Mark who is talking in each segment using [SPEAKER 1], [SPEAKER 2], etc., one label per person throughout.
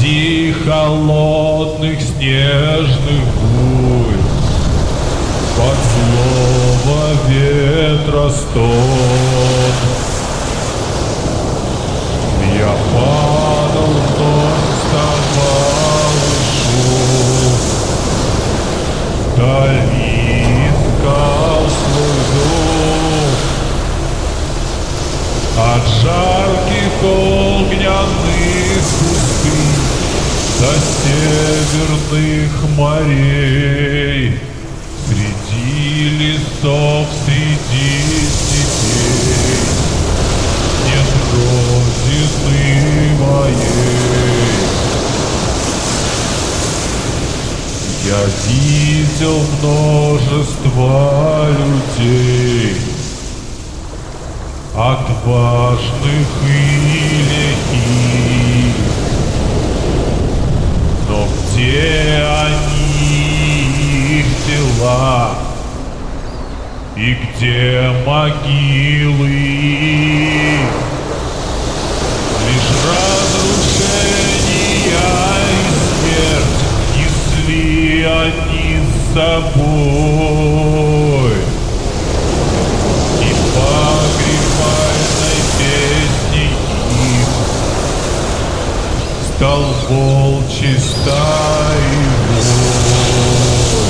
[SPEAKER 1] Среди холодных снежных бурь, под злого ветра стон, я падал вновь, вставал и шел, вдали искал свой дом. От жарких огненных пустынь до северных морей, среди лесов, среди степей нет родины моей. Я видел множество людей, отважных и лихих, но где они, их тела, и где могилы их? Лишь разрушения и смерть несли они с собой, и погребальной песней их стал волчий стаи вой.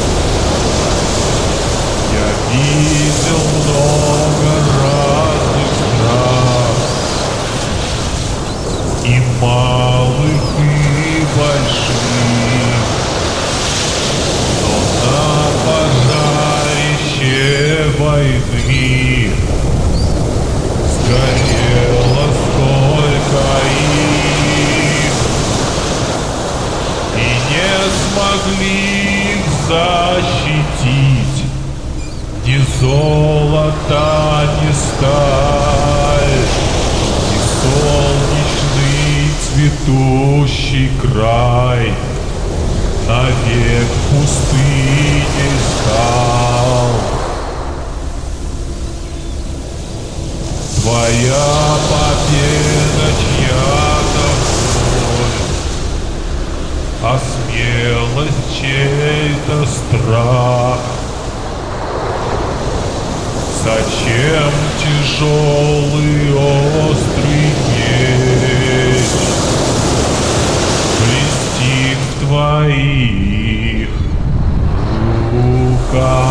[SPEAKER 1] Я видел много разных стран, и малых, и больших, но на пожарище войны сгорело сколько их, и не смогли их защитить ни золото, ни сталь, ни солнечный цветущий край, навек пустыней стал. Твоя победа, чья-то боль, а смелость чей-то страх. Зачем тяжелый острый меч блестит в твоих руках?